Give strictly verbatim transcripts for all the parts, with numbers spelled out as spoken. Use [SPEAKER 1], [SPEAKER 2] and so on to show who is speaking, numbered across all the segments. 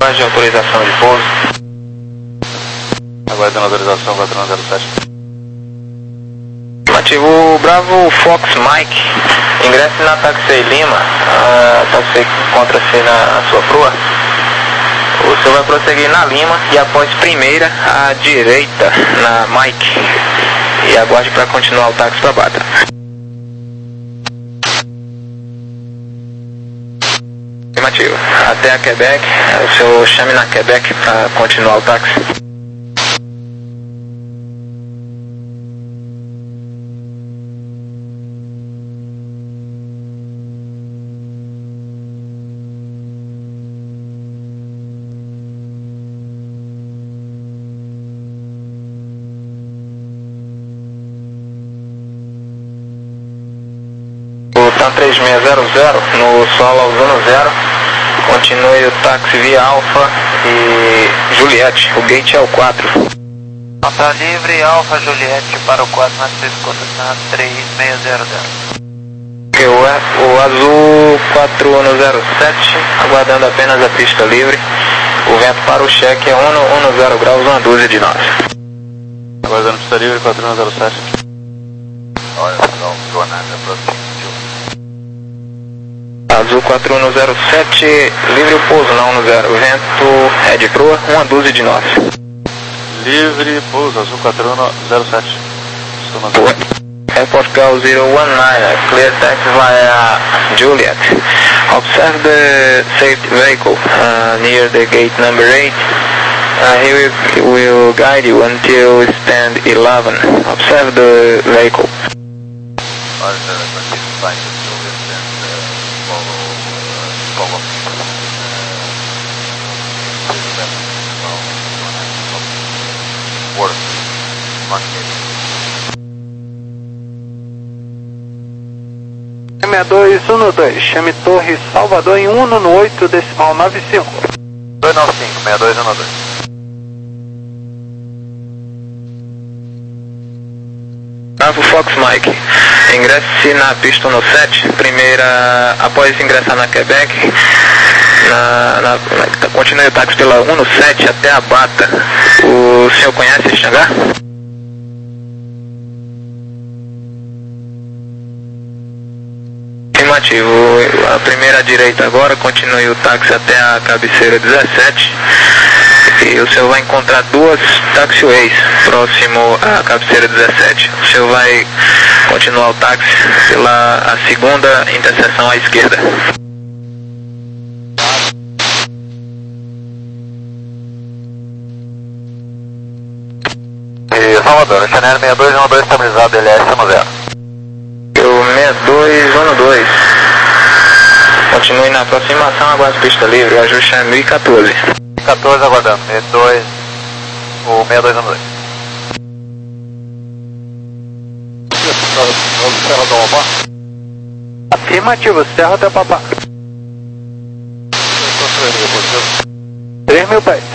[SPEAKER 1] de autorização de pouso.
[SPEAKER 2] Aguardando autorização quatro um zero sete.
[SPEAKER 1] Ativo Bravo Fox Mike. Ingresse na Taxi Lima. A Taxi encontra-se na sua proa. O senhor vai prosseguir na Lima e após primeira à direita na Mike. E aguarde para continuar o táxi para Bata. Afirmativo. Até a Quebec, o senhor chame na Quebec para continuar o táxi. Tan três seis zero zero no solo usando zero. Continue o táxi via Alfa e Juliette. O gate é o quatro.
[SPEAKER 3] Nota livre, Alfa Juliette para o quatro na Cisco três seis zero zero.
[SPEAKER 1] O, o azul quatro um zero sete, aguardando apenas a pista livre. O vento para o cheque é cento e dez graus, uma dúzia de nós.
[SPEAKER 2] Aguardando pista livre quatro um zero sete.
[SPEAKER 3] Olha, não estou nada próximo.
[SPEAKER 1] Azul quatro um zero sete, livre o pouso na um zero, o vento é de proa, uma dúzia de nós.
[SPEAKER 2] Livre, pouso, Azul quatro um zero sete. Estou na zero.
[SPEAKER 1] Airport Gal zero one nine, clear taxi via Juliet. Observe the safety vehicle uh, near the gate number eight. Uh, he will, will guide you until stand eleven. Observe the vehicle.
[SPEAKER 3] Olha, vai follow work
[SPEAKER 4] M dois um dois, chame Torre Salvador em um no oito decimal nove cinco.
[SPEAKER 3] dois nove cinco, seis dois um dois.
[SPEAKER 1] Bravo Fox Mike, ingresse na pista no sete, primeira, após ingressar na Quebec, na, na, na, continue o táxi pela um no sete até a Bata. O senhor conhece este hangar? Afirmativo, a primeira à direita agora, continue o táxi até a cabeceira dezessete. E o senhor vai encontrar duas taxiways próximo à cabeceira dezessete. O senhor vai continuar o táxi pela a segunda interseção à esquerda.
[SPEAKER 3] E Salvador, Chanel seis dois um dois estabilizado, L S no zero.
[SPEAKER 1] O seis dois um dois. Continue na aproximação, aguarde pista livre, o ajuste é mil e quatorze.
[SPEAKER 3] quatorze aguardando, seis dois, o seis dois um dois.
[SPEAKER 2] Serra do Amapá?
[SPEAKER 4] Afirmativo, Serra do Amapá. três mil pés.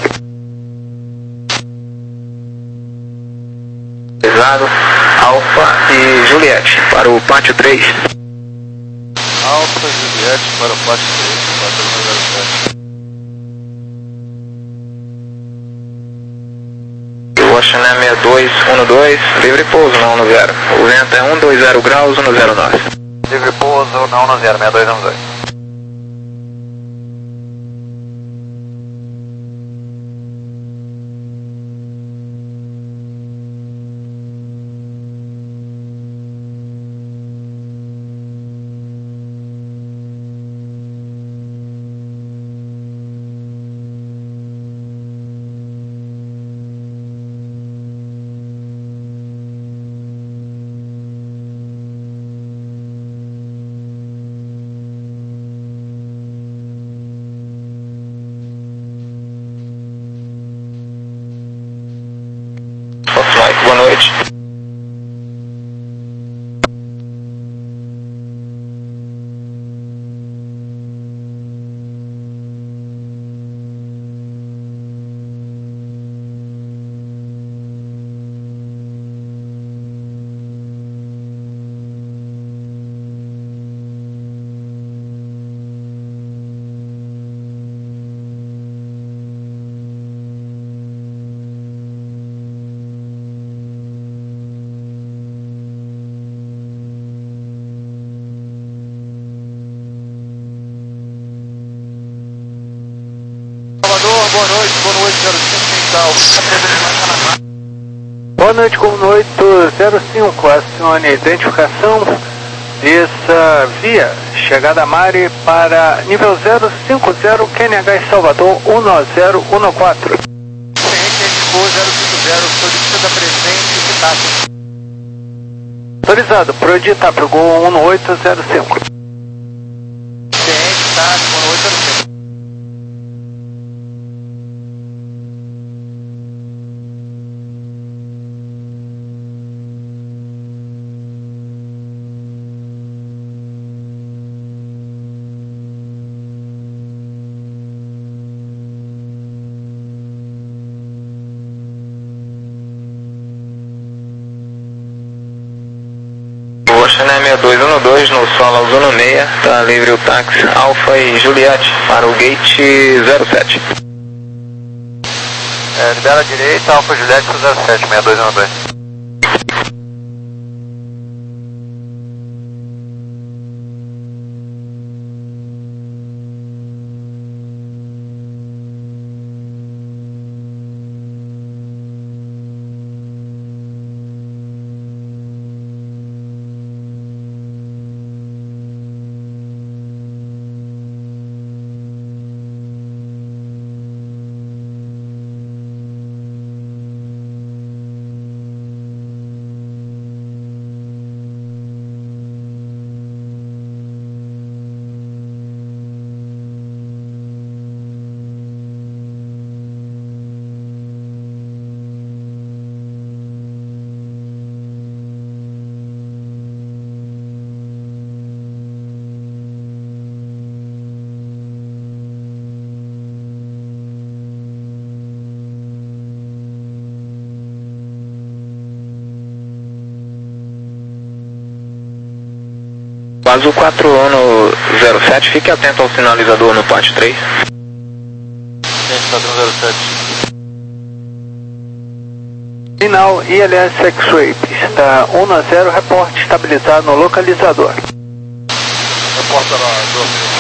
[SPEAKER 1] Pesado, Alfa e Juliette, para o pátio três.
[SPEAKER 2] Alfa Juliette para o pátio três, quatro um zero sete.
[SPEAKER 1] O Chanel seis dois um dois, livre pouso na um zero. O vento é cento e vinte graus, cento e nove.
[SPEAKER 3] Livre pouso na um zero, seis dois um dois.
[SPEAKER 2] boa noite, boa noite, zero cinco, quem tá?
[SPEAKER 4] Boa noite, com oito zero cinco, acione a identificação dessa via, chegada a Mari para nível zero cinco zero, Q N H Salvador um zero um quatro.
[SPEAKER 2] zero cinco zero, solicita presente e taxa.
[SPEAKER 4] Autorizado, Prodi para o Gol um oito zero cinco.
[SPEAKER 2] Ciente, taxa, um oito zero cinco.
[SPEAKER 1] Channel seis dois um dois no solo zona seis, está livre o táxi Alfa e Juliette para o gate zero sete.
[SPEAKER 3] É, libera a direita, Alfa Juliette zero sete, seis dois um dois.
[SPEAKER 1] Azul quatro um no zero sete, fique atento ao sinalizador no pátio três.
[SPEAKER 2] Ciente, padrão zero sete.
[SPEAKER 4] Final I L S X-Ray, pista um zero, reporte estabilizado no localizador.
[SPEAKER 2] Reporta lá, doze.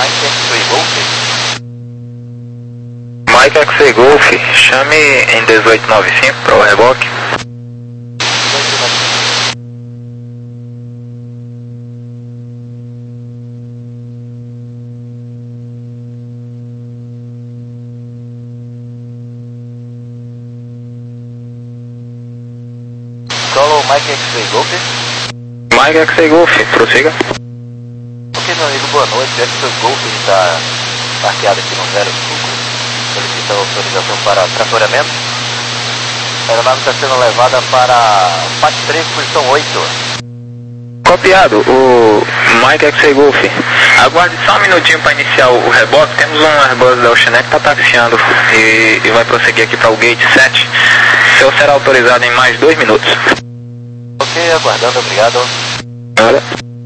[SPEAKER 3] Mike X-Ray Golf.
[SPEAKER 1] Mike X-Ray Golf, chame em dezoito noventa e cinco para o reboque.
[SPEAKER 3] Solo Mike X-Ray Golf.
[SPEAKER 1] Mike X-Ray Golf, prossiga.
[SPEAKER 3] Ok, meu amigo, boa noite. O X-Ray Golf está parqueado aqui no zero cinco. Solicita autorização para tratoramento. A aeronave está sendo levada para P A C três, posição oito.
[SPEAKER 1] Copiado, o Mike X-Ray Golf. Aguarde só um minutinho para iniciar o reboque. Temos um Airbus da Oceanex que está taxiando e, e vai prosseguir aqui para o gate sete. O seu será autorizado em mais dois minutos.
[SPEAKER 3] Ok, aguardando, obrigado.
[SPEAKER 1] Nada.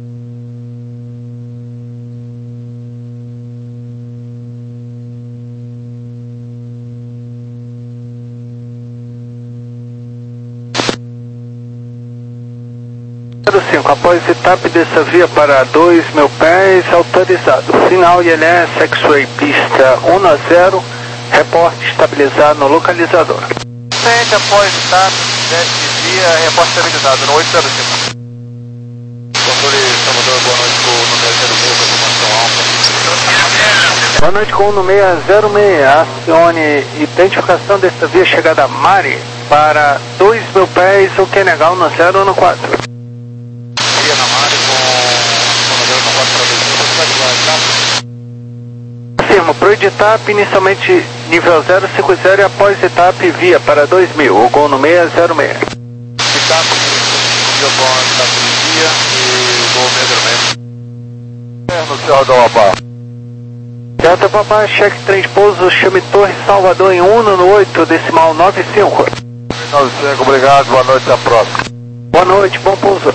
[SPEAKER 4] zero cinco, após etapa dessa via para dois mil pés, autorizado. Final I L S, X-Ray pista um zero, reporte estabilizado no localizador.
[SPEAKER 2] Frente após etapa, deste via, reporte estabilizado no oito zero cinco. Controle Salvador, boa noite com o número zero seis, informação alfa.
[SPEAKER 4] Boa noite com o número zero seis, acione identificação desta via chegada a Mari para dois mil pés, o que é legal no zero um quatro.
[SPEAKER 2] Via na Mari com o número quatro para dois mil, você vai de lá,
[SPEAKER 4] Firmo, pro etapa, inicialmente nível zero cinco zero e após etapa via para dois mil, o gol no seis zero seis.
[SPEAKER 2] etapa, via com a etapa de via e gol zero seis. É, no Cerro do Amapá.
[SPEAKER 4] Delta Papá, cheque três pouso, chame Torre Salvador em um no oito, decimal nove cinco.
[SPEAKER 2] nove cinco, obrigado, boa noite, até a próxima.
[SPEAKER 4] Boa noite, bom pouso.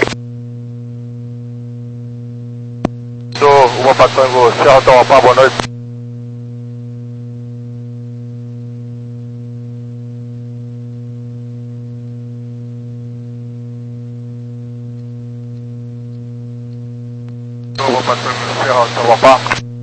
[SPEAKER 2] Sou uma Patango, Cerro do Amapá, boa noite. Sou uma Patango, Cerro do Amapá.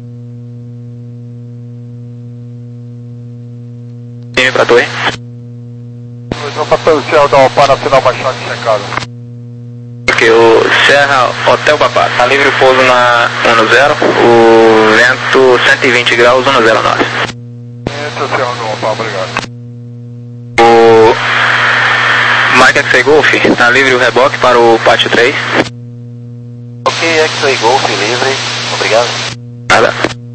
[SPEAKER 1] Time para torre.
[SPEAKER 2] Sou uma Patango, Cerro do Amapá, na final Machado checado.
[SPEAKER 1] Ok, o Serra Hotel Papá, tá livre o pouso na um zero, o vento cento e vinte graus, um zero nove.
[SPEAKER 2] Esse é o Cerro do Amapá, obrigado.
[SPEAKER 1] O Mike X-Ray Golf, tá livre o reboque para o pátio três.
[SPEAKER 3] Ok, X-Ray Golf livre, obrigado.
[SPEAKER 1] Nada.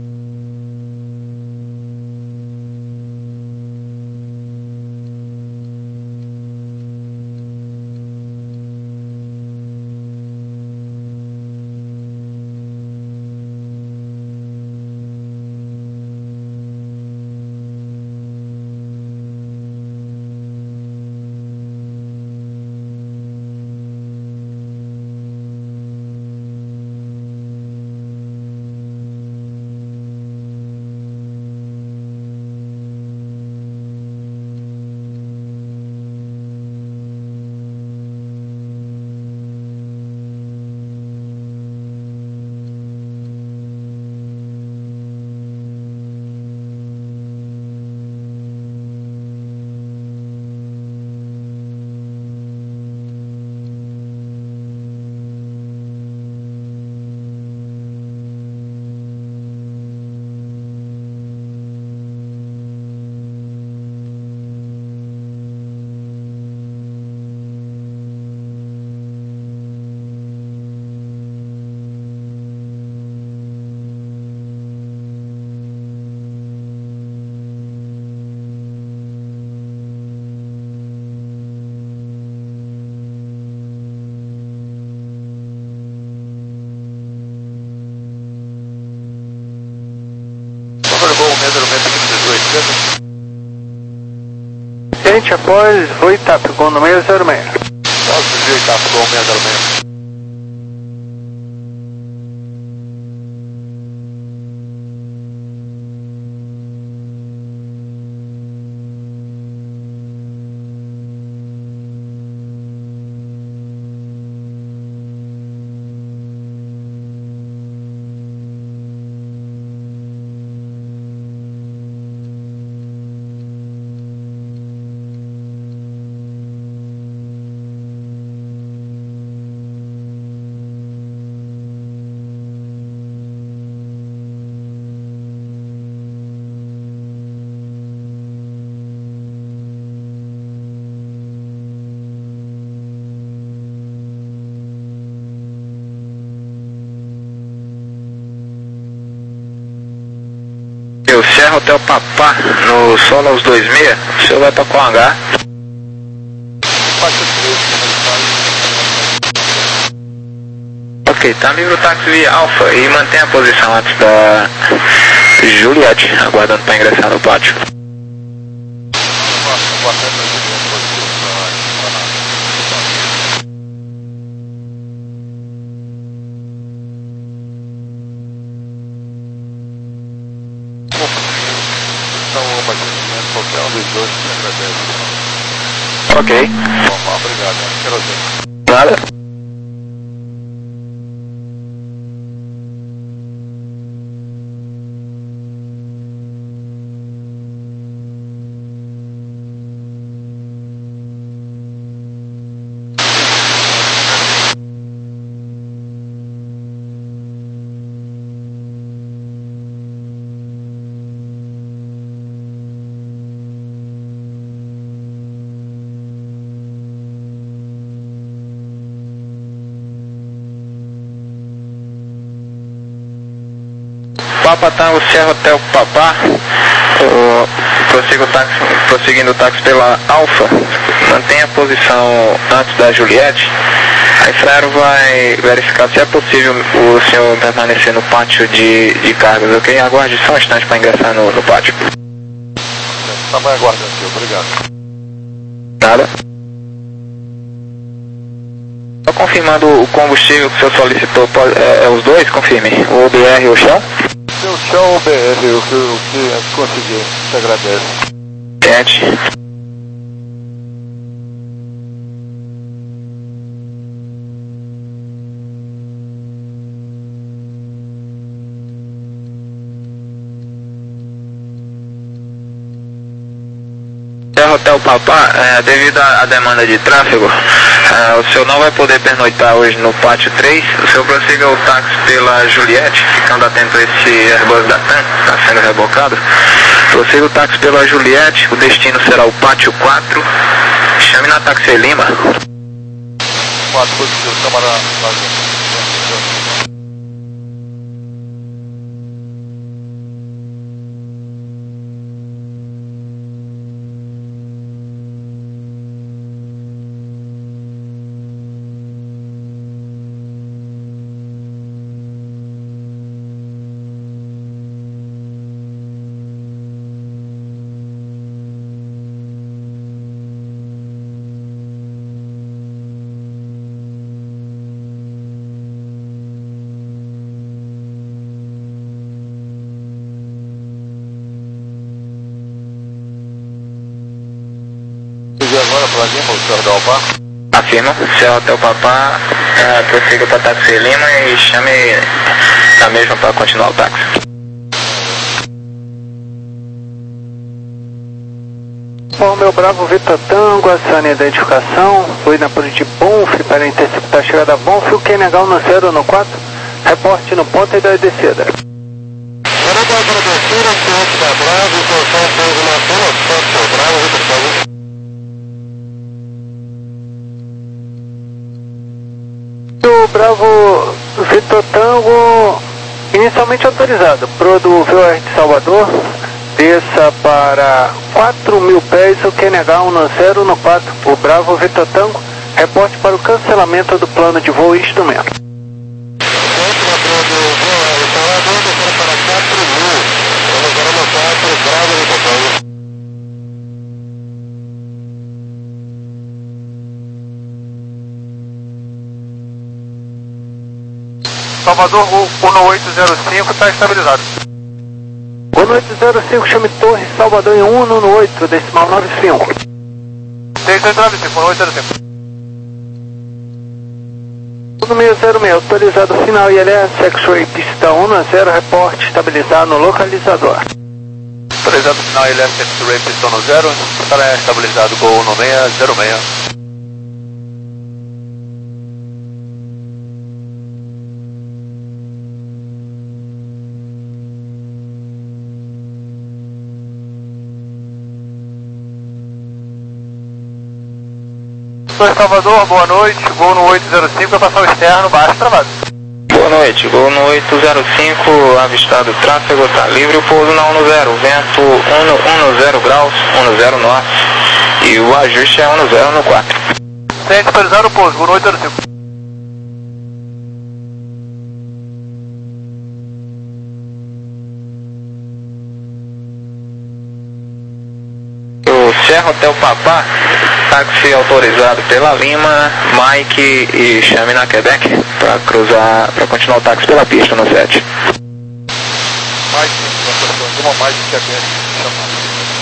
[SPEAKER 4] Gente, após o etapa, gol no seis zero seis.
[SPEAKER 2] Nossa, viu, etapa, gol seis zero seis.
[SPEAKER 1] Serra Hotel Papá, no Solo aos dois seis, o senhor vai para qual hangar? Ok, tá livre o táxi via Alfa e mantém a posição antes da Juliette, aguardando para ingressar no pátio. Ok.
[SPEAKER 2] Bom, obrigado, né?
[SPEAKER 1] Nada. Papa Tango Serra Hotel Papá, uh, prossiga o táxi, prosseguindo o táxi pela Alfa, mantenha a posição antes da Juliette. A Infraero vai verificar se é possível o senhor permanecer no pátio de, de cargas, ok? Aguarde só um instante para ingressar no, no pátio.
[SPEAKER 2] Tá mais aguardando aqui, obrigado.
[SPEAKER 1] Nada. Só confirmando o combustível que o senhor solicitou, pode, é, é os dois? Confirme. O O B R e o chão?
[SPEAKER 2] Seu chão, B R, o que, o que conseguir, te agradeço.
[SPEAKER 1] Gente. Serra Hotel Papá, é, devido à demanda de tráfego, é, o senhor não vai poder pernoitar hoje no pátio três. O senhor prossiga o táxi pela Juliette, ficando atento a esse Airbus da TAM, está sendo rebocado. Prossiga o táxi pela Juliette, o destino será o pátio quatro. Chame na Taxi Lima.
[SPEAKER 2] quatro, positivo, camarada. Agora para Lima, o senhor Dalpá?
[SPEAKER 1] Afirma, Serra Hotel Papá, é, prossiga para Taxi Lima e chame da mesma para continuar o táxi.
[SPEAKER 4] Bom, meu Bravo Vitor Tango, acione a identificação, fui na ponte de Bonf para interceptar a chegada a Bonf, o Q N H no zero no quatro, reporte no ponto e da descida.
[SPEAKER 2] Agora para a descida, ponto da Bravo, posição pouso na zona, ponto Bravo, Vitor Tango.
[SPEAKER 4] O Bravo Vitor Tango, inicialmente autorizado, pro do V O R de Salvador, desça para quatro mil pés, o Q N H no zero no quatro, o Bravo Vitor Tango, reporte para o cancelamento do plano de voo e instrumento.
[SPEAKER 2] Salvador, o um oito zero cinco está estabilizado.
[SPEAKER 4] um oito zero cinco, chame Torre Salvador em um no oito, decimal nove cinco.
[SPEAKER 2] seis oito nove cinco, um oito zero cinco.
[SPEAKER 4] um seis zero seis, autorizado final I L S, X-Ray pista um no zero, reporte estabilizado no localizador.
[SPEAKER 2] Autorizado final I L S, X-Ray pista um no zero, está estabilizado com um seis zero seis.
[SPEAKER 4] Salvador, boa noite, voo no oito zero cinco, passar o externo, baixo travado.
[SPEAKER 1] Boa noite, voo no oito zero cinco, avistado tráfego, tá livre o pouso na dez, vento dez graus, dez norte, e o ajuste é dez no quatro.
[SPEAKER 2] Tem atualizado o pouso, voo no oito zero cinco.
[SPEAKER 1] Serra Hotel Papá, táxi autorizado pela Lima, Mike e chame na Quebec para cruzar, para continuar o táxi pela pista no sete.
[SPEAKER 2] Mais sim, uma mais de Quebec, chamada.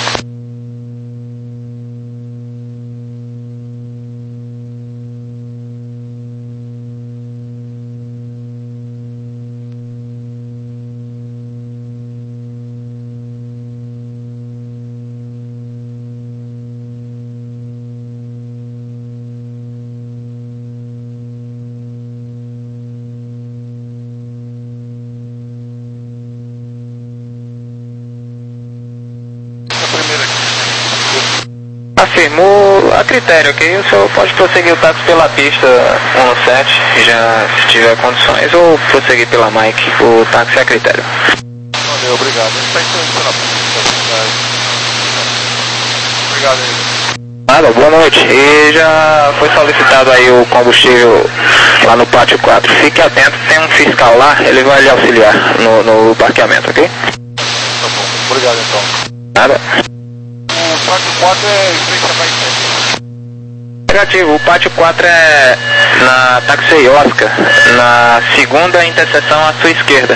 [SPEAKER 1] Afirmou a critério, ok? O senhor pode prosseguir o táxi pela pista dezessete, já se tiver condições, ou prosseguir pela Mike, o táxi é a critério.
[SPEAKER 2] Valeu, obrigado. A gente está entrando na pista. Obrigado aí.
[SPEAKER 1] Nada, boa noite. E já foi solicitado aí o combustível lá no pátio quatro. Fique atento, tem um fiscal lá, ele vai lhe auxiliar no, no parqueamento, ok?
[SPEAKER 2] Tá bom, obrigado então.
[SPEAKER 1] Nada.
[SPEAKER 2] O pátio quatro é em frente a Baixete.
[SPEAKER 1] Negativo, o pátio quatro é na Taxi Oscar, na segunda interseção à sua esquerda.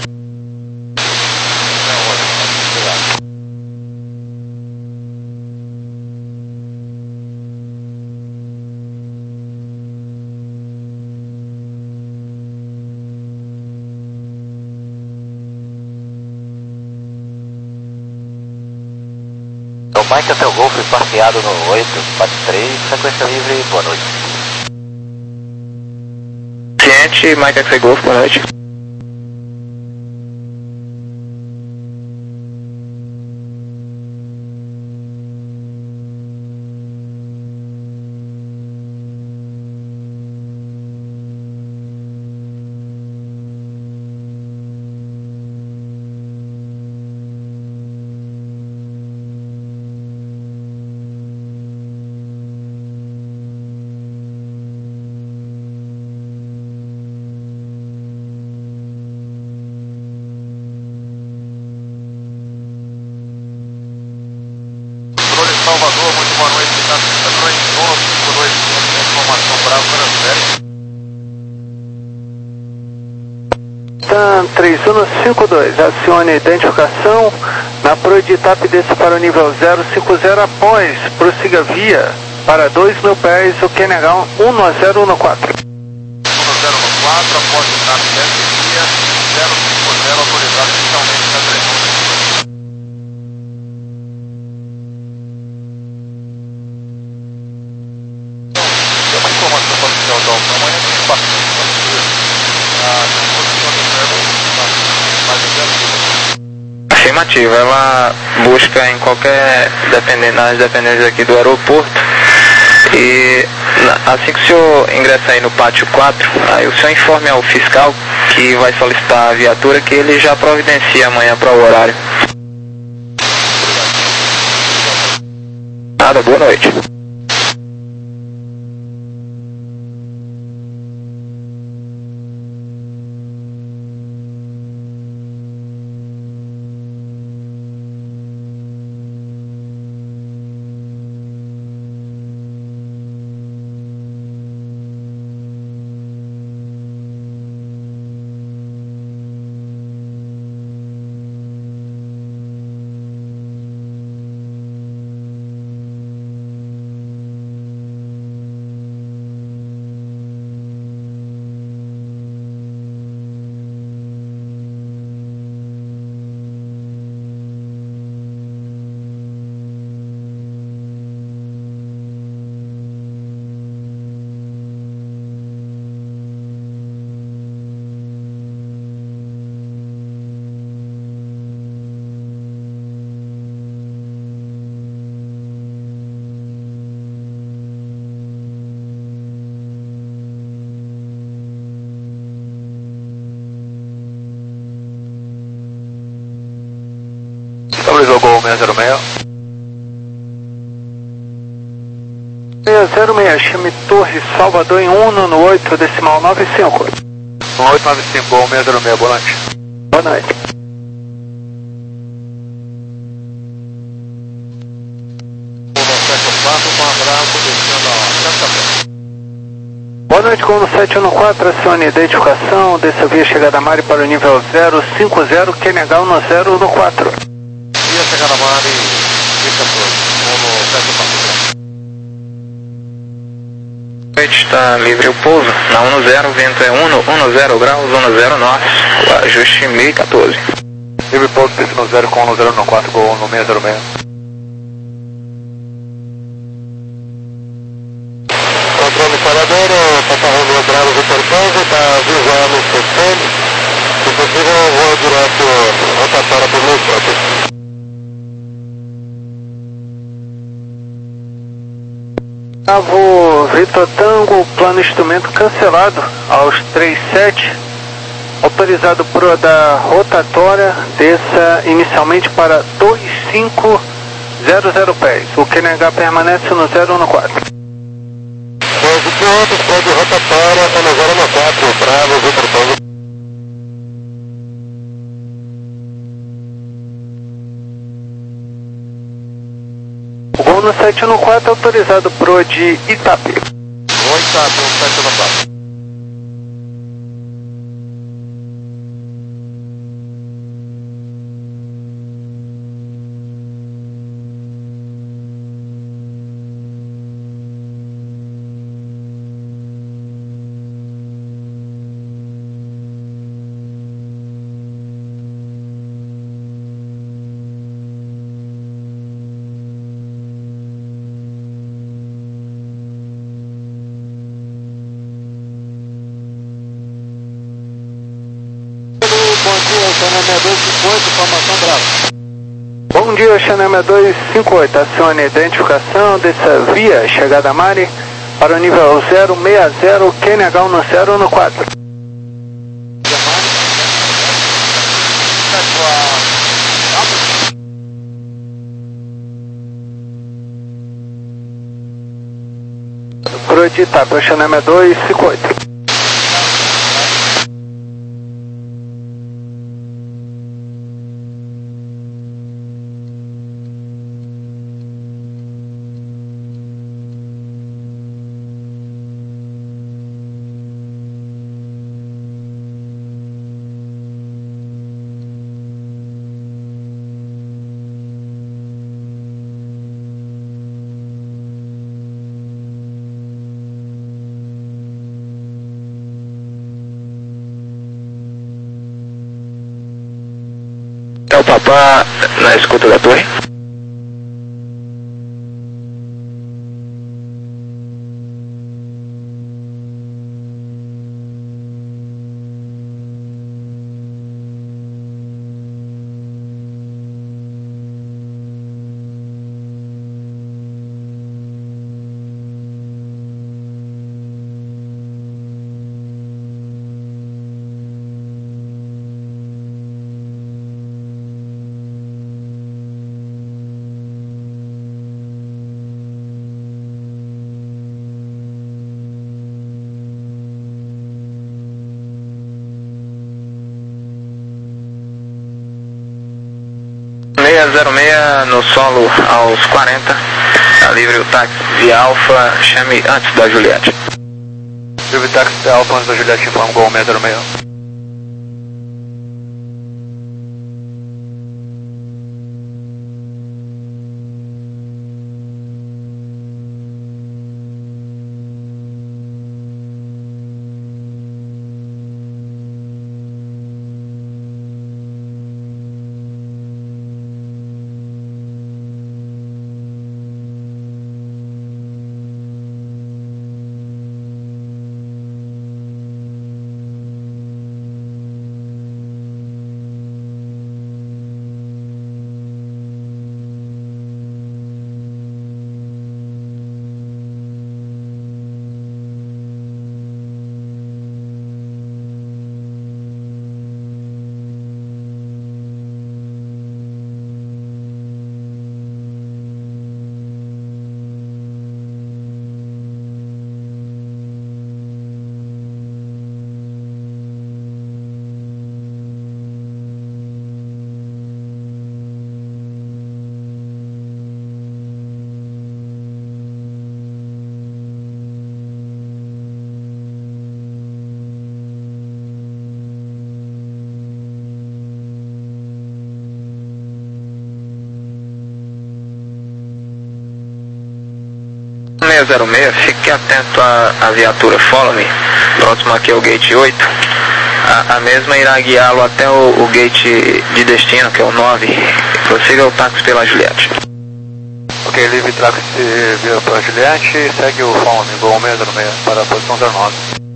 [SPEAKER 3] Então, Mike Hotel Golf parqueado no oito quatro três, frequência livre, boa noite.
[SPEAKER 1] Ciente, Mike X Golf, boa noite.
[SPEAKER 2] Salvador, muito boa noite, está no cinco dois, informação Bravo para
[SPEAKER 4] TAM três um cinco dois, acione identificação na Proeditap desce para o nível zero cinco zero após, prossiga via para dois mil pés, o Q N H um zero um quatro.
[SPEAKER 2] um zero um quatro, após o TAP desce via zero cinco zero, autorizado inicialmente na três um.
[SPEAKER 1] Afirmativa, ela busca em qualquer dependência, nas dependências aqui do aeroporto, e assim que o senhor ingressa aí no pátio quatro, aí o senhor informe ao fiscal que vai solicitar a viatura, que ele já providencia amanhã para o horário. Nada, boa noite.
[SPEAKER 2] seis zero seis.
[SPEAKER 4] seis zero seis, chame Torre Salvador em Uno no oito decimal nove cinco.
[SPEAKER 2] oito nove cinco, Gol seis zero seis, boa noite.
[SPEAKER 4] Boa noite. Boa noite, Gol sete um quatro, acione identificação, dessa via chegada a Mari para o nível zero cinco zero, Q N H um zero um quatro.
[SPEAKER 2] Via chegada a Mari, via quatorze, Gol sete um quatro.
[SPEAKER 1] Está livre o pouso, na um zero, vento é um zero graus, um zero norte, o ajuste mil e quatorze.
[SPEAKER 2] Livre pouso, P C um zero com um zero um quatro, Gol no seis zero seis. Controle parador, Paparrão Bravo, Vitor Paulo, está visual no sistema. Se possível, eu vou direto rotatória por meio próprio.
[SPEAKER 4] Bravo, Vitor Tango, plano instrumento cancelado aos trinta e sete, autorizado por da rotatória, desça inicialmente para dois cinco zero zero pés, o Q N H permanece no zero um quatro.
[SPEAKER 2] doze quilômetros, pode rotatória, está no zero um quatro, Bravo, Vitor Tango.
[SPEAKER 4] O Gol no sete um quatro autorizado pro de Itapi.
[SPEAKER 2] Gol Itapi, sete um quatro.
[SPEAKER 4] Bom dia, Xanema dois cinco oito, acione identificação dessa via chegada a Mari para o nível zero seis zero, Q N H um zero um quatro. Pro de Itapi, Xanema dois cinco oito.
[SPEAKER 1] É o Papá na escuta da torre. seis zero seis no solo aos quarenta, tá livre o táxi Alfa, chame antes da Juliette.
[SPEAKER 2] Livre táxi Alfa antes da Juliette, informa Gol seis zero seis.
[SPEAKER 1] zero seis, fique atento à, à viatura Follow Me, próximo aqui ao gate oito. A, a mesma irá guiá-lo até o, o gate de destino, que é o nove. Prossiga o táxi pela Juliette.
[SPEAKER 2] Ok, livre táxi vira para Juliette e segue o Follow Me, Gol seis zero seis para a posição zero nove.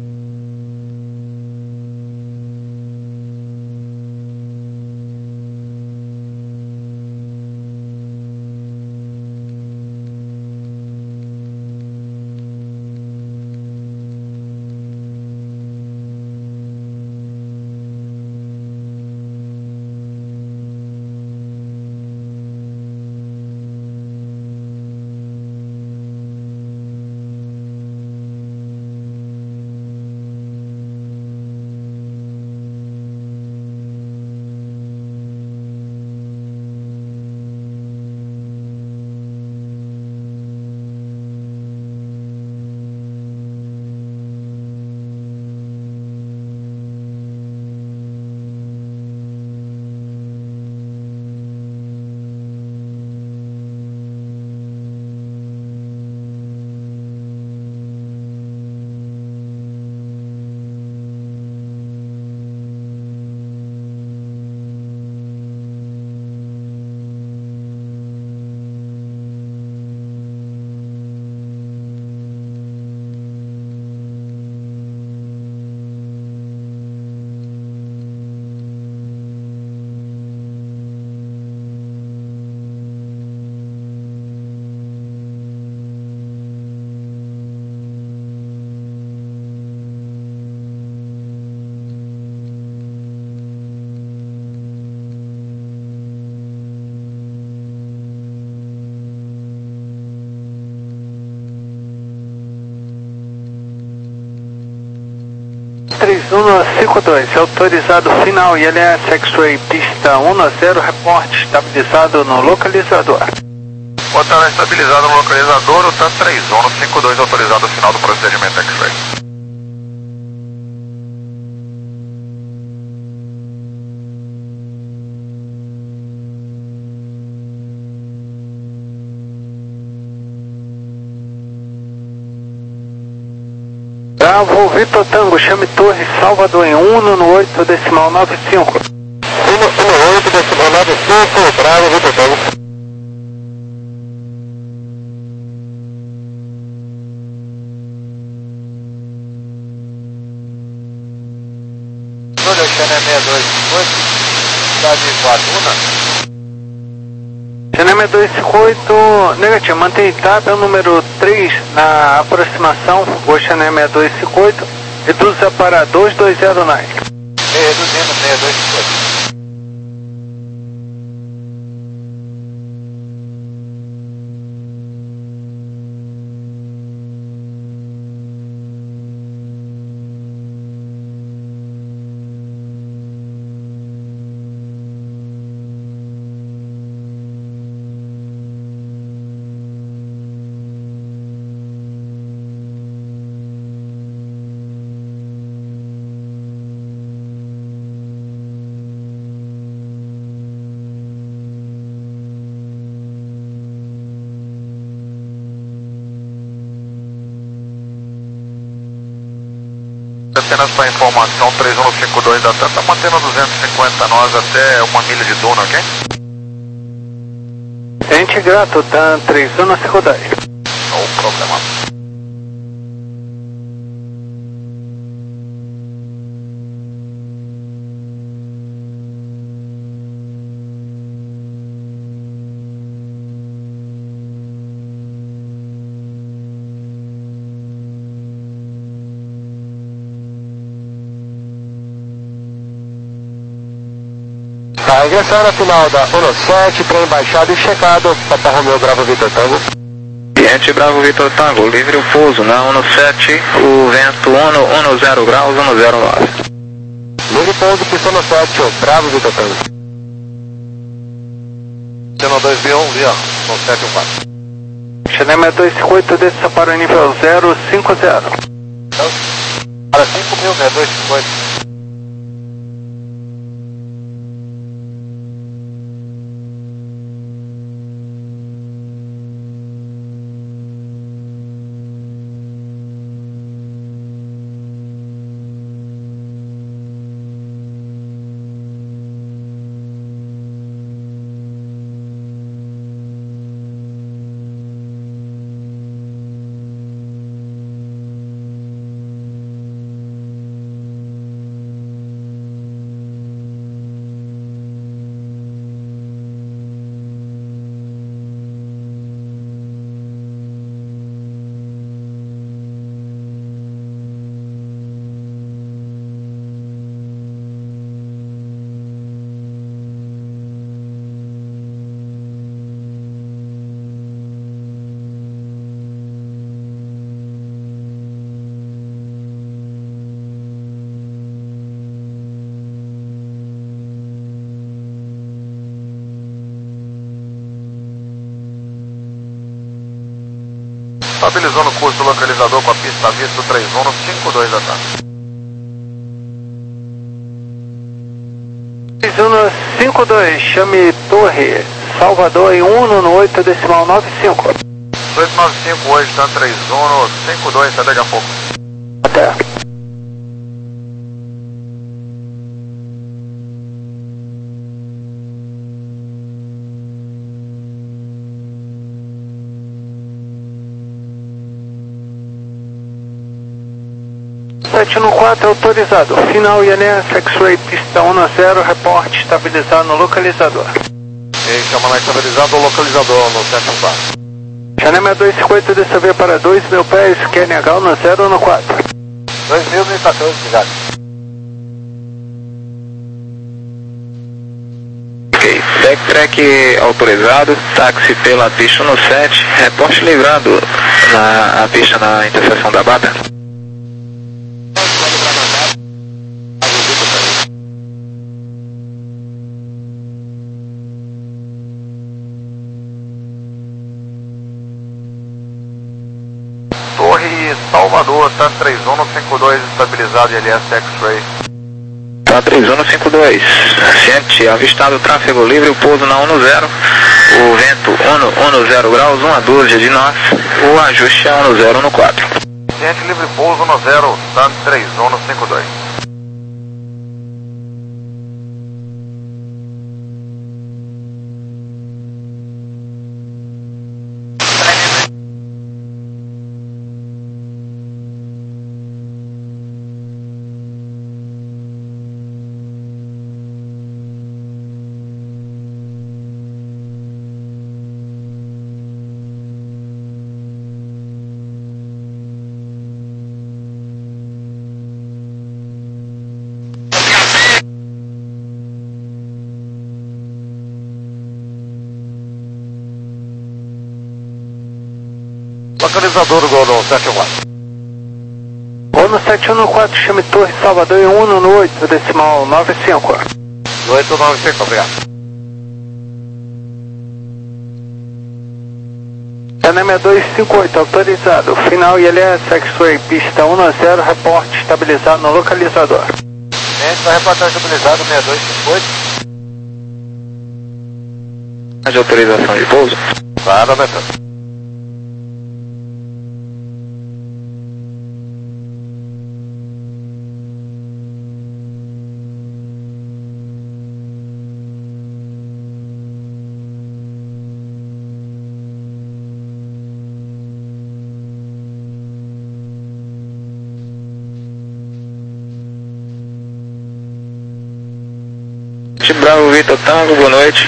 [SPEAKER 4] três um cinco dois, autorizado final I L S X-Ray pista um zero, reporte estabilizado no localizador.
[SPEAKER 2] Hotel estabilizado no localizador, o T A três um cinco dois autorizado final do procedimento X-Ray.
[SPEAKER 4] Bravo, Vitor Tango, chame Torre Salvador em um no oito decimal nove cinco.
[SPEAKER 3] um no oito decimal nove cinco, Bravo, Vitor Tango.
[SPEAKER 2] Júlio, Xané seis dois cinco oito, cidade de Guaduna.
[SPEAKER 4] Xané dois cinco oito, negativo, mantém tabela número três na aproximação, o Xané seis dois cinco oito, reduza para dois dois zero nove.
[SPEAKER 2] Reduzindo seis dois cinco oito. Apenas para informação, três um cinco dois da TAM está mantendo duzentos e cinquenta nós até uma milha de Duna, ok?
[SPEAKER 4] Gente grato, TAM três um cinco dois.
[SPEAKER 2] Não problema.
[SPEAKER 3] Tá, ingressando na final da um sete, trem baixado e checado, Papa Romeo Bravo Vitor Tango.
[SPEAKER 1] Cliente Bravo Vitor Tango, livre o pouso na um sete, o vento um zero graus, um zero nove.
[SPEAKER 3] Livre pouso, pista no sete, Bravo Vitor Tango.
[SPEAKER 2] Cena dois B um, via, no sete um quatro.
[SPEAKER 4] Xané seis dois cinco oito, desça para o nível zero cinco zero.
[SPEAKER 2] Então, para cinco mil, seis dois cinco oito. Estabilizando o curso do localizador com a pista vista três um no cinco dois da tarde.
[SPEAKER 4] três um no cinco dois, chame Torre, Salvador em um no oito decimal nove cinco.
[SPEAKER 2] oito nove cinco hoje, tá três um no cinco dois, até daqui a pouco.
[SPEAKER 4] Até. sete um quatro autorizado, final I N S X-Ray pista um zero, reporte estabilizado no localizador.
[SPEAKER 2] E chama lá estabilizado o localizador no sete um quatro.
[SPEAKER 4] Janema dois cinco oito, dessa via para dois mil pés, Q N H um zero um quatro.
[SPEAKER 3] dois mil e quatorze, obrigado.
[SPEAKER 1] Ok, backtrack autorizado, táxi pela pista um sete, reporte livrado na a pista na interseção da Bata.
[SPEAKER 2] Torre Salvador, tá três um no cinco dois, estabilizado I L S X-Ray.
[SPEAKER 1] Tá três um no cinco dois, ciente, avistado tráfego livre, o pouso na um zero, o vento um zero graus, uma dúzia de nós, o ajuste é um zero um quatro.
[SPEAKER 2] Ciente livre pouso um zero, tá três um no cinco dois. Localizador do Gol no sete um quatro.
[SPEAKER 4] Gol no sete um quatro, chame Torre Salvador em um no oito decimal nove cinco.
[SPEAKER 2] oito nove cinco, obrigado.
[SPEAKER 4] Janema dois cinco oito, autorizado, final I L S X-Ray pista um zero, reporte estabilizado no localizador.
[SPEAKER 3] Ciente, vai reportar estabilizado seis dois cinco oito.
[SPEAKER 1] De autorização de pouso.
[SPEAKER 2] Parametro.
[SPEAKER 1] Bravo Vitor Tango, boa noite.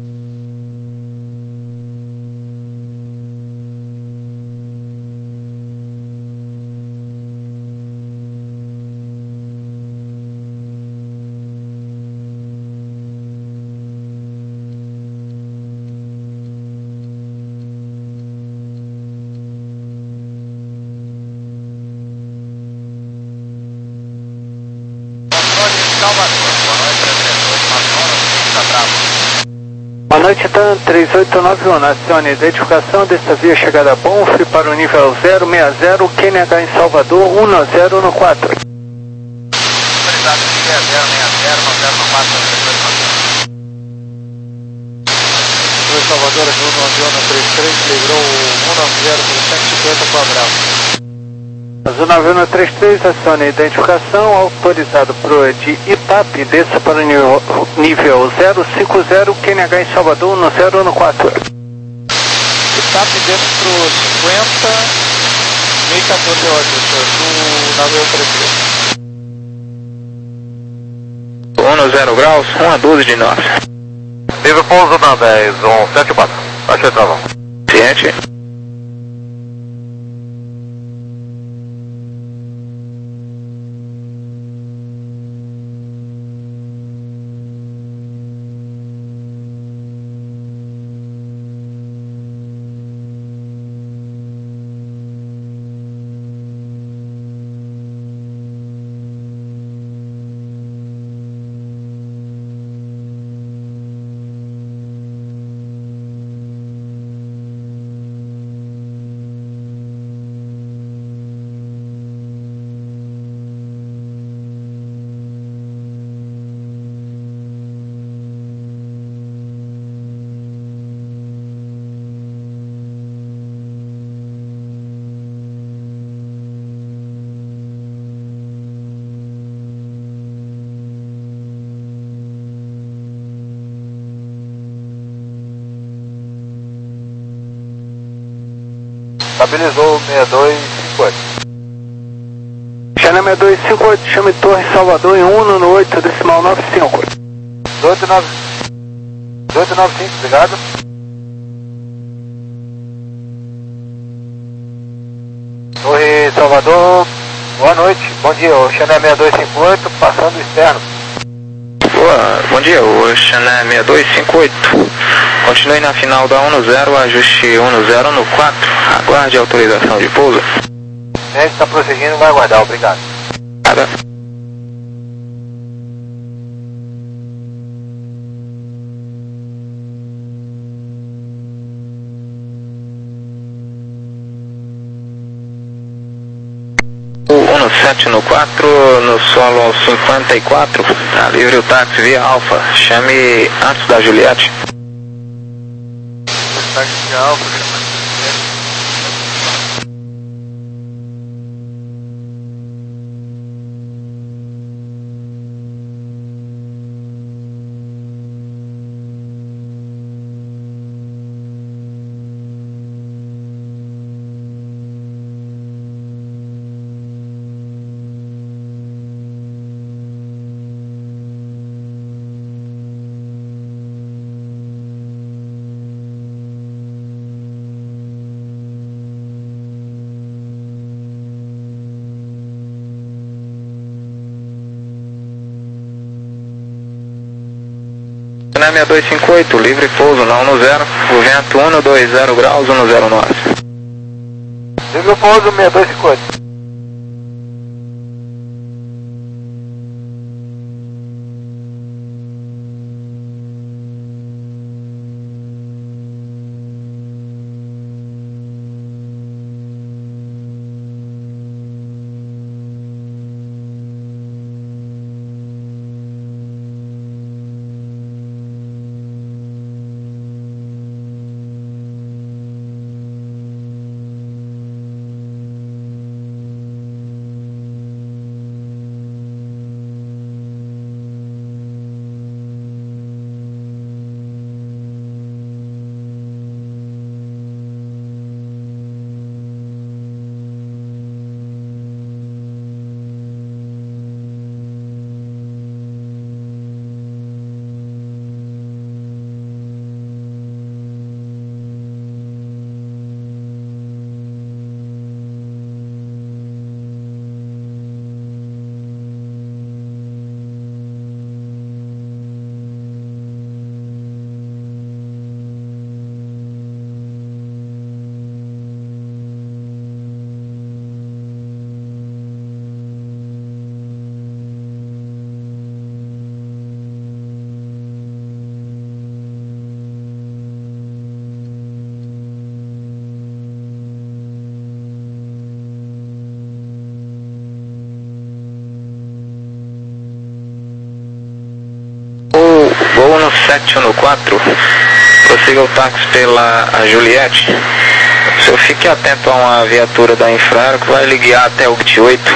[SPEAKER 4] Boa noite, TAM três oito nove um, acione identificação desta via chegada a Bonf para o nível zero seis zero, Q N H em Salvador um zero um quatro.
[SPEAKER 2] Autorizado zero seis zero, um zero um quatro.
[SPEAKER 3] Torre Salvador, aqui no avião na trinta e três, livrou um nove zero por cento e cinquenta com a Bravo.
[SPEAKER 4] Azul nove um três três, acione identificação, autorizado pro de Itape, desça para o nível, nível zero cinco zero, Q N H em Salvador um zero um quatro.
[SPEAKER 3] Itape dentro cinquenta, mil e quatorze horas, do navio três.
[SPEAKER 1] um zero graus, uma dúzia de nós.
[SPEAKER 2] Nível pouso na dez um sete quatro. Achei travão.
[SPEAKER 1] Ciente.
[SPEAKER 2] Estabilizou sessenta e dois cinquenta e oito.
[SPEAKER 4] Channel sessenta e dois cinquenta e oito, chame Torre Salvador em um no oito decimal nove cinco.
[SPEAKER 2] dezoito nove cinco, obrigado. Torre Salvador, boa noite. Bom dia, o Channel sessenta e dois cinquenta e oito, passando o externo.
[SPEAKER 1] Boa, bom dia, o Channel sessenta e dois cinquenta e oito. Continue na final da um no zero, ajuste um no zero no quatro. Aguarde a autorização de pouso.
[SPEAKER 2] A gente está prosseguindo, vai aguardar, obrigado.
[SPEAKER 1] Nada. sete no quatro, no solo cinquenta e quatro, tá livre o táxi via Alfa, chame antes da Juliette.
[SPEAKER 2] Táxi via Alfa, chama
[SPEAKER 1] sessenta e dois cinquenta e oito, livre pouso na um no zero, o vento um no dois zero graus, um no zero norte.
[SPEAKER 2] Livre pouso sessenta e dois cinquenta e oito.
[SPEAKER 1] Voo no sete no quatro, prossiga o táxi pela a Juliette. O senhor fique atento a uma viatura da Infraero que vai lhe guiar até o vinte e oito.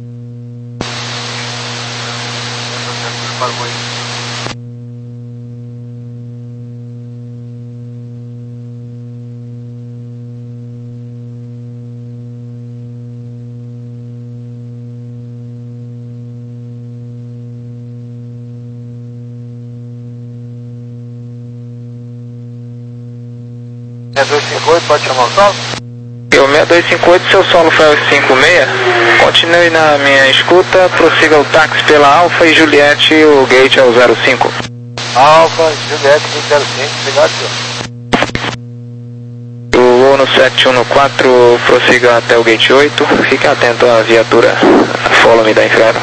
[SPEAKER 2] sessenta e dois cinquenta e oito, pode chamar o solo?
[SPEAKER 1] O sessenta e dois cinquenta e oito, seu solo foi aos cinco seis. Continue na minha escuta, prossiga o táxi pela Alfa e Juliette, o gate é o zero cinco.
[SPEAKER 2] Alfa, Juliette, zero cinco, obrigado, senhor.
[SPEAKER 1] O voo no sete um no quatro, prossiga até o gate oito, fique atento à viatura, a follow me da Infraero.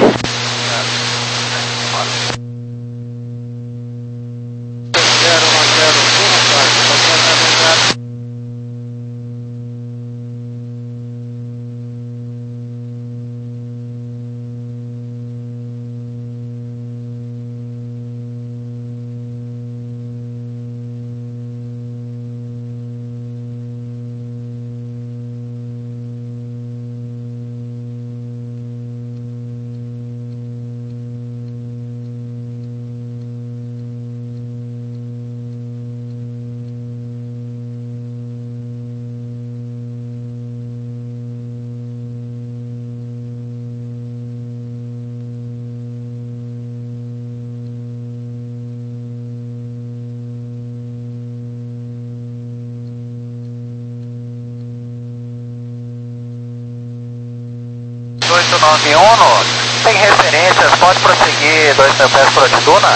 [SPEAKER 3] nove um, tem referências, pode prosseguir dois mil pés por altitude.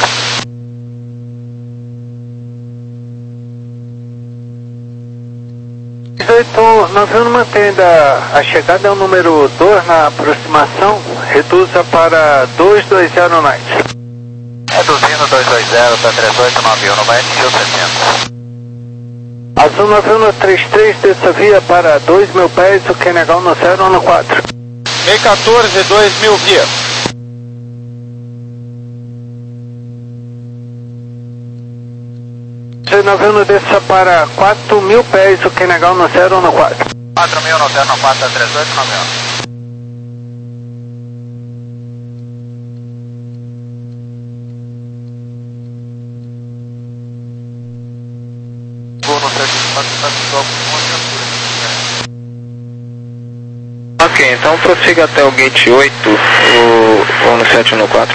[SPEAKER 4] dezoito nove um mantendo a, a chegada é o número dois na aproximação, reduza para dois dois zero Night.
[SPEAKER 3] Reduzindo dois dois zero para três oito nove um, vai atingir os sessenta.
[SPEAKER 4] Azul nove um três três, desça via para dois mil pés, o Kenegal no zero um quatro.
[SPEAKER 2] M quatorze, dois mil via.
[SPEAKER 4] Azul nove um desça para quatro mil pés, o Kenegal no zero um quatro.
[SPEAKER 3] quatro mil no zero um quatro, três oito nove um.
[SPEAKER 1] Ok, então prossiga até o gate oito, o, ou no sete um quatro.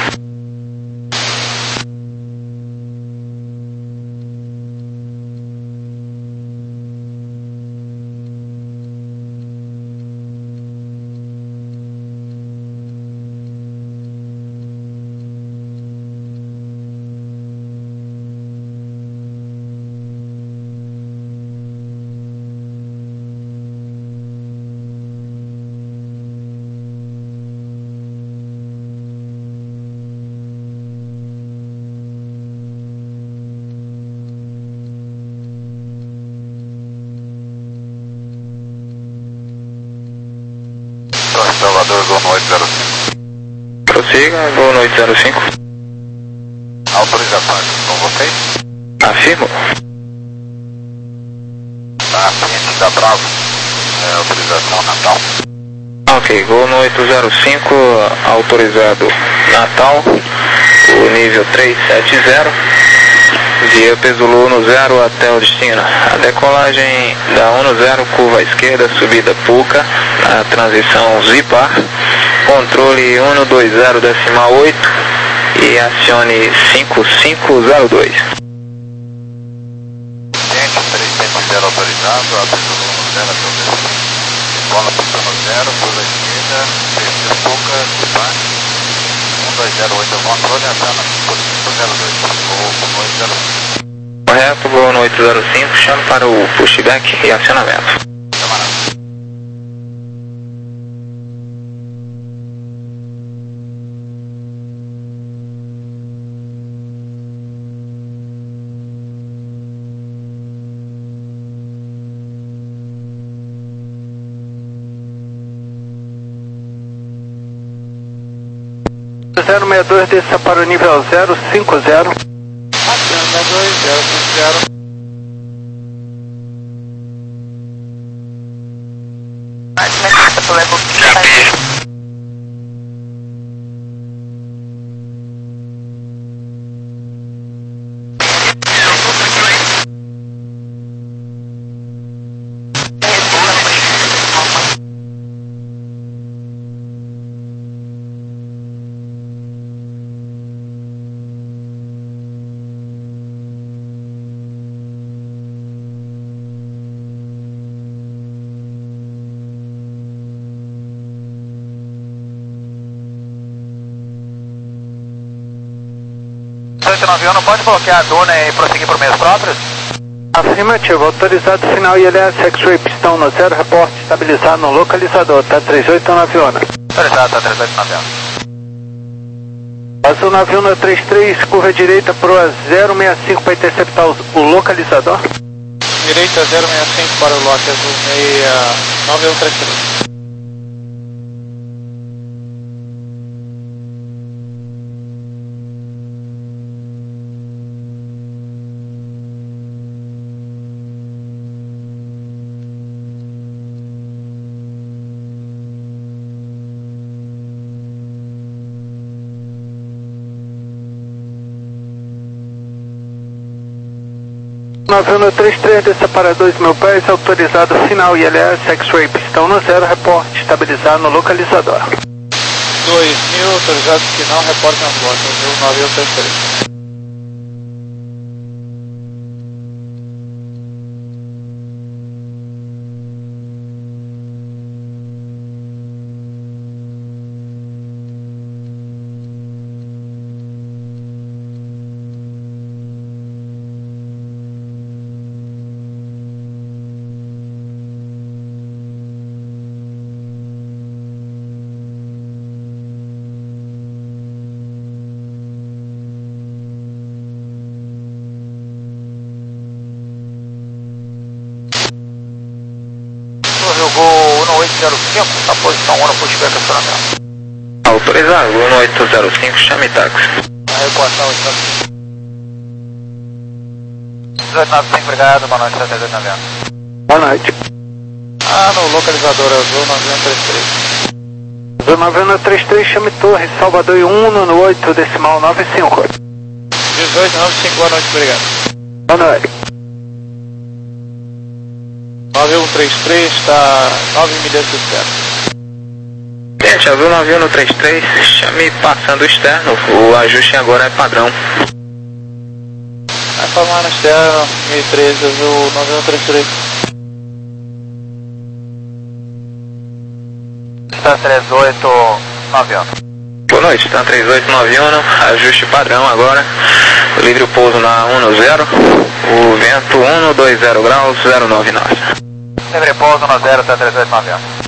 [SPEAKER 2] Salvador, Gol no oito zero cinco.
[SPEAKER 1] Prossiga, Gol no oito zero cinco.
[SPEAKER 2] Autorização com vocês?
[SPEAKER 1] Afirmo.
[SPEAKER 2] Tá, ciente da Bravo. É, autorização Natal.
[SPEAKER 1] Ok, Gol no oito zero cinco, autorizado Natal, o nível trezentos e setenta, via peso Zulu no zero até o destino. A decolagem da um no zero, curva à esquerda, subida Puca, a transição Zipar, controle um no dois zero decimal oito e acione cinco cinco zero dois.
[SPEAKER 2] Ciente, trezentos e autorizado, a peso Zulu no zero até o destino. Bola Puca no zero, curva à esquerda, descer Puca, Zipar. um dois zero oito, controle, aciona cinco cinco zero dois. Gol no oito zero cinco.
[SPEAKER 1] Correto, Gol no oito zero cinco, chame para o pushback e acionamento.
[SPEAKER 4] zero seis dois desça para o nível zero cinco zero.
[SPEAKER 2] zero dois zero cinco zero.
[SPEAKER 3] oito nove um, não pode bloquear a duna e prosseguir por meios próprios?
[SPEAKER 4] Afirmativo, autorizado final I L S, X-Ray pistão no zero, reporte estabilizado no localizador, tá três oito nove um.
[SPEAKER 3] Autorizado, tá três oito nove um.
[SPEAKER 4] Azul nove um três três, curva direita para o zero seis cinco para interceptar o, o localizador.
[SPEAKER 2] Direita zero seis cinco para o lote azul seis nove um três três.
[SPEAKER 4] nove um três três, desça para dois mil pés, autorizado final I L S, X-Ray pistão no zero, reporte estabilizado no localizador.
[SPEAKER 2] dois mil, autorizado final, reporte na porta, nove um três três.
[SPEAKER 3] zero cinco, na posição um, pushback acionamento.
[SPEAKER 1] Autorizar, Luna oito zero cinco, chame táxi.
[SPEAKER 3] A equação oito zero cinco. dezoito noventa e cinco, obrigado, boa noite, setenta e dois noventa.
[SPEAKER 4] Boa noite.
[SPEAKER 3] Ah, no localizador azul nove um três três.
[SPEAKER 4] Azul nove um três três, chame Torre, Salvador um no oito decimal nove cinco.
[SPEAKER 3] dezoito noventa e cinco, boa noite, obrigado.
[SPEAKER 4] Boa noite.
[SPEAKER 3] nove um três três, está nove milhas de externo.
[SPEAKER 1] Gente, Azul nove um três três, chame passando externo, o ajuste agora é padrão.
[SPEAKER 3] Vai formar no externo, mil e treze, Azul nove um três três. Está três oito nove um.
[SPEAKER 1] Boa noite, está três oito nove um, ajuste padrão agora, livre o pouso na um no zero, o vento um no dois zero graus, zero nove nove.
[SPEAKER 3] Livre pouso no zero, está três oito nove um.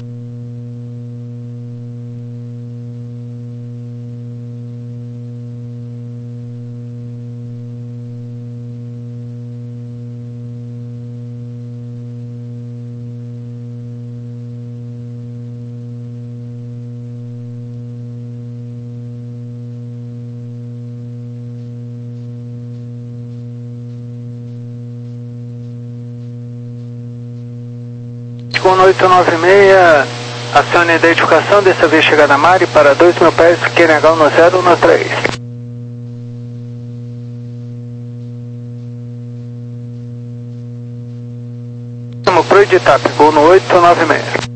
[SPEAKER 4] Com oito nove seis, acione a identificação, dessa vez chegada a Mari para dois mil pés, Q N H no zero no três. Estamos pro Editap, gol no oito nove seis.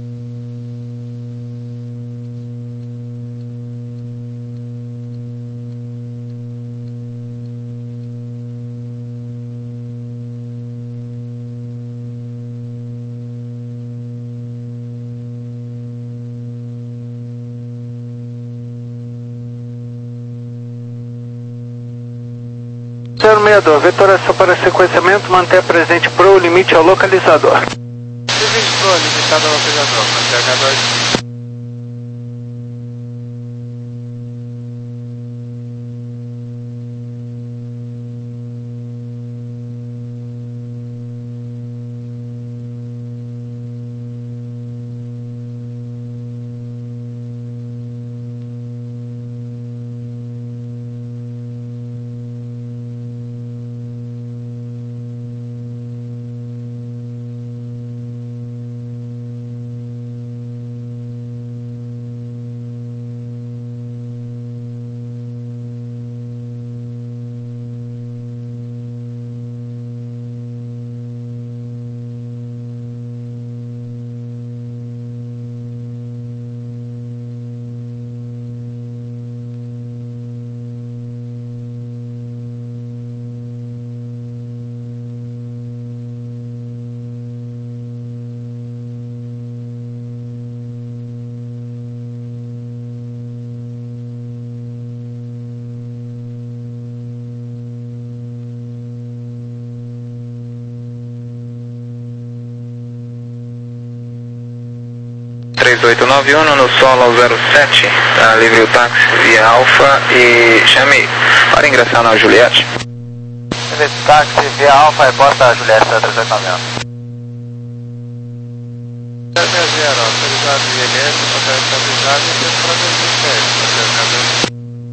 [SPEAKER 4] zero seis dois, vetoração para sequenciamento, manter presente pro limite ao localizador.
[SPEAKER 3] Registrou limitado ao localizador, manter H dois.
[SPEAKER 1] três oito nove um no solo zero sete, tá livre o táxi via Alfa e chame para ingressar na Juliette.
[SPEAKER 3] Livre táxi via Alfa, reporta a Juliette três oito nove um. zero zero, autorizado I L S, papel estabilizado e tempo para dois mil e sete.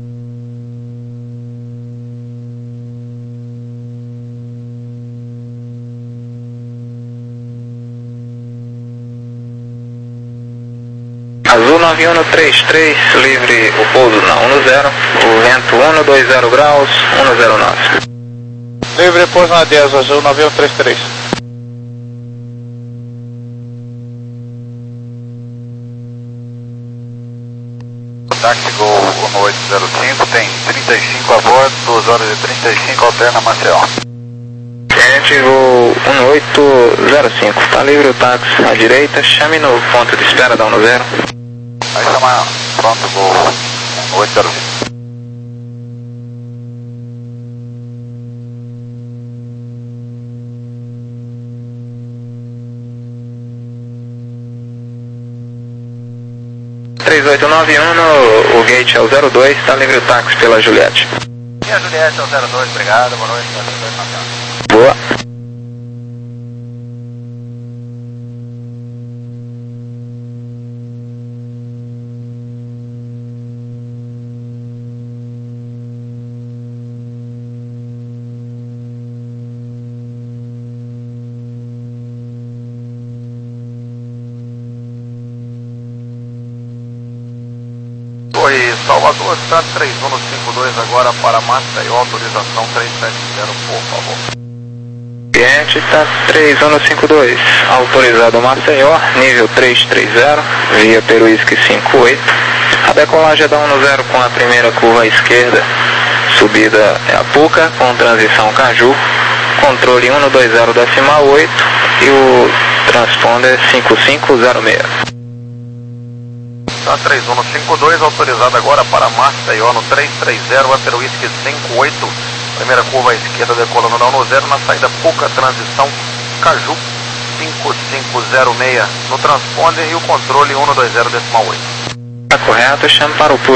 [SPEAKER 1] Azul nove um três três, livre o pouso na um no zero, o vento um no dois zero graus, um no zero nove.
[SPEAKER 3] Livre pouso na dez, Azul nove um três três. Táxi Gol um oito zero cinco, tem trinta e cinco a bordo, duas horas e trinta e cinco, alterna Maceió.
[SPEAKER 1] Gente, Gol um oito zero cinco, tá livre o táxi à direita, chame no ponto de espera da um no zero.
[SPEAKER 3] Aí chama pronto, Gol um oito zero cinco.
[SPEAKER 1] três oito nove um no o gate é o zero dois, tá livre o táxi pela Juliette.
[SPEAKER 3] E a Juliette é o zero dois, obrigado, boa noite, três dois nove um.
[SPEAKER 1] Boa.
[SPEAKER 2] Oi, Salvador, está três um cinco dois agora para Maceió, autorização três sete zero, por favor.
[SPEAKER 1] Cliente está três um cinco dois, autorizado Maceió, nível três três zero, via Peruísque cinco oito. A decolagem é da um zero com a primeira curva à esquerda, subida é a Puca, com transição Caju, controle um dois zero decimal oito e o transponder cinco cinco zero seis.
[SPEAKER 2] Tá três um cinco dois, autorizado agora para Maceió no três três zero, Upper Whisky cinco oito, primeira curva à esquerda decolando da um zero, na saída Puca, transição Caju cinco cinco zero seis no transponder e o controle um dois zero decimal oito.
[SPEAKER 1] Tá correto, chame para o push.